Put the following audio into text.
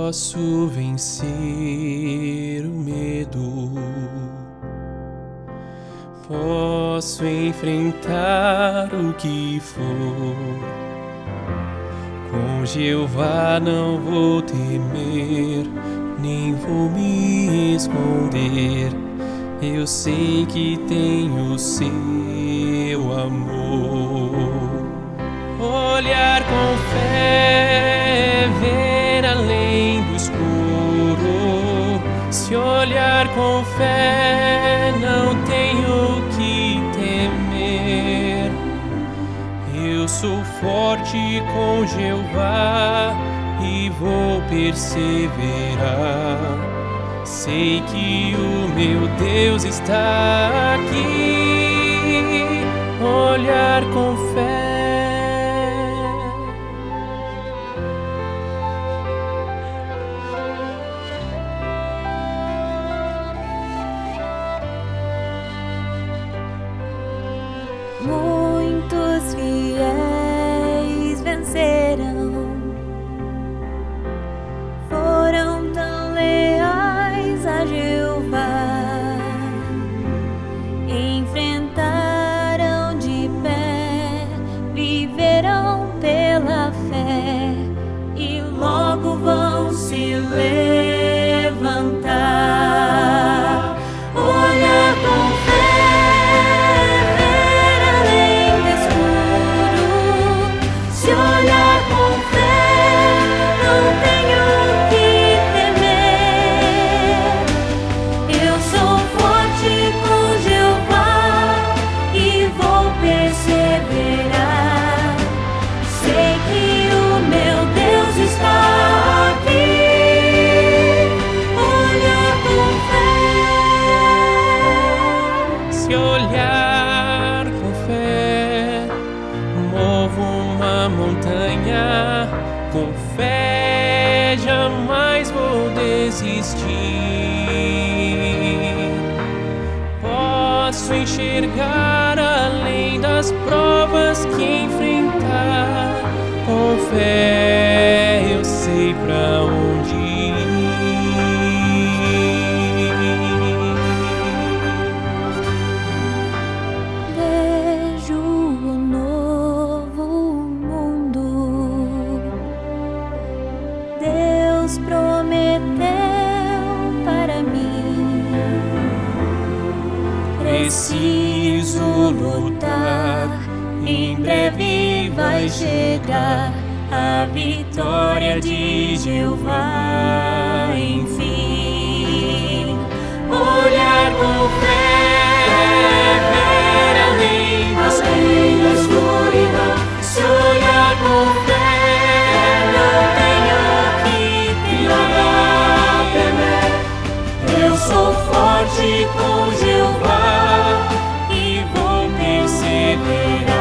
posso vencer o medo. Posso enfrentar o que for. Com Jeová não vou temer, nem vou me esconder. Eu sei que tenho o seu amor. Olhar com fé, ver além do escuro. Se olhar com fé, não tenho que temer. Eu sou forte com Jeová e vou perseverar. Sei que o meu Deus está aqui. Olhar com fé. Muitos fiéis venceram, foram tão leais a Jeová, enfrentaram de pé, viverão pela fé e logo vão se levantar. Olhar com fé, olhar com fé, não tenho que temer. Eu sou forte com Jeová e vou perseverar. Sei que o meu Deus está aqui. Olhar com fé. Se olhar com fé, movo uma montanha. Com fé jamais vou desistir. Posso enxergar além das provas que enfrentar. Com fé eu sei pra onde ir. Vejo o novo mundo. Deus prometeu para mim. Preciso lutar, em breve vai chegar a vitória de Jeová, enfim. Olhar com fé, ver além da escuridão. Se olhar com fé, não tenho que temer. Eu sou forte com Jeová e vou perseverar.